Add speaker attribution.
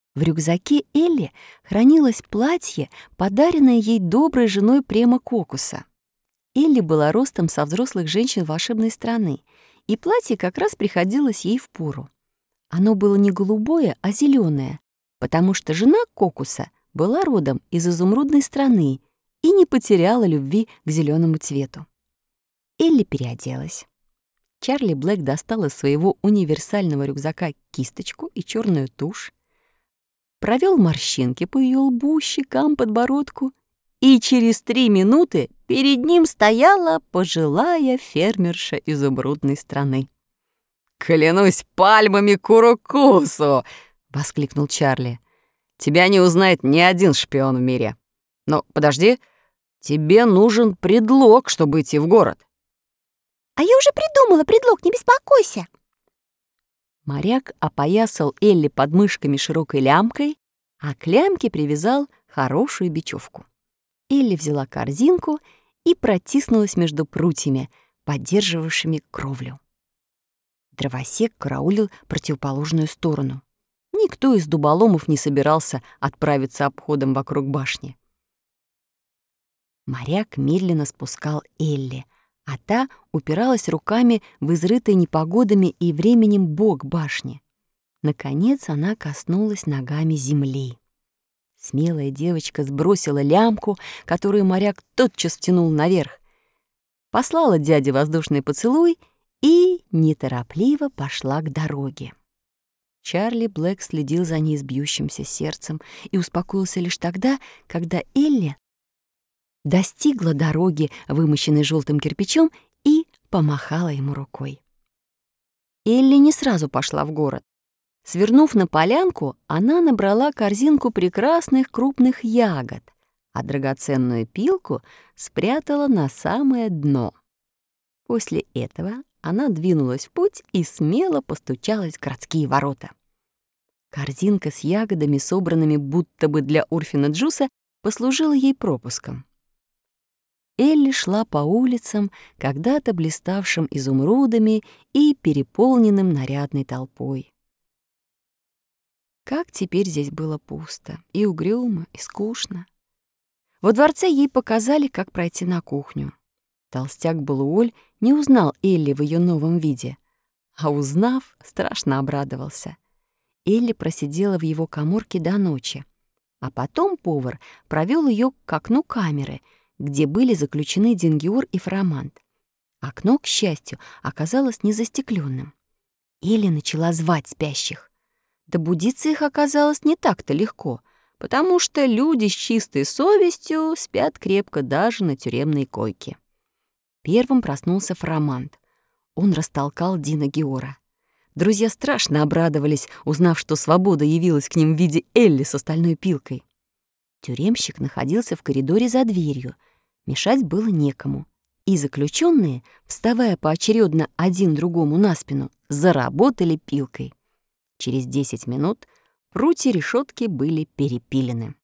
Speaker 1: В рюкзаке Элли хранилось платье, подаренное ей доброй женой Према Кокуса. Элли была ростом со взрослых женщин волшебной страны, и платье как раз приходилось ей впору. Оно было не голубое, а зеленое, потому что жена Кокуса была родом из изумрудной страны и не потеряла любви к зеленому цвету. Элли переоделась. Чарли Блэк достал из своего универсального рюкзака кисточку и черную тушь, провел морщинки по ее лбу, щекам, подбородку, и через 3 минуты перед ним стояла пожилая фермерша изумрудной страны.
Speaker 2: «Клянусь пальмами Курокусу!» — воскликнул Чарли. «Тебя не узнает ни один шпион в мире. Но подожди, тебе нужен предлог, чтобы идти в город».
Speaker 3: «А я уже придумала предлог, не беспокойся!»
Speaker 1: Моряк опоясал Элли подмышками широкой лямкой, а к лямке привязал хорошую бечевку. Элли взяла корзинку и протиснулась между прутьями, поддерживавшими кровлю. Дровосек караулил противоположную сторону. Никто из дуболомов не собирался отправиться обходом вокруг башни. Моряк медленно спускал Элли, а та упиралась руками в изрытый непогодами и временем бок башни. Наконец она коснулась ногами земли. Смелая девочка сбросила лямку, которую моряк тотчас втянул наверх, послала дяде воздушный поцелуй и неторопливо пошла к дороге. Чарли Блэк следил за ней с бьющимся сердцем и успокоился лишь тогда, когда Элли достигла дороги, вымощенной желтым кирпичом, и помахала ему рукой. Элли не сразу пошла в город. Свернув на полянку, она набрала корзинку прекрасных крупных ягод, а драгоценную пилку спрятала на самое дно. После этого она двинулась в путь и смело постучалась в городские ворота. Корзинка с ягодами, собранными будто бы для Урфина Джуса, послужила ей пропуском. Элли шла по улицам, когда-то блиставшим изумрудами и переполненным нарядной толпой. Как теперь здесь было пусто, и угрюмо, и скучно. Во дворце ей показали, как пройти на кухню. Толстяк Балуоль не узнал Элли в ее новом виде, а узнав, страшно обрадовался. Элли просидела в его каморке до ночи, а потом повар провел ее к окну камеры, где были заключены Дингиор и Фарамант. Окно, к счастью, оказалось незастеклённым. Элли начала звать спящих. Добудиться их оказалось не так-то легко, потому что люди с чистой совестью спят крепко даже на тюремной койке. Первым проснулся Фарамант. Он растолкал Дина Геора. Друзья страшно обрадовались, узнав, что свобода явилась к ним в виде Элли с остальной пилкой. Тюремщик находился в коридоре за дверью. Мешать было некому. И заключенные, вставая поочередно один другому на спину, заработали пилкой. Через 10 минут прутья решетки были перепилены.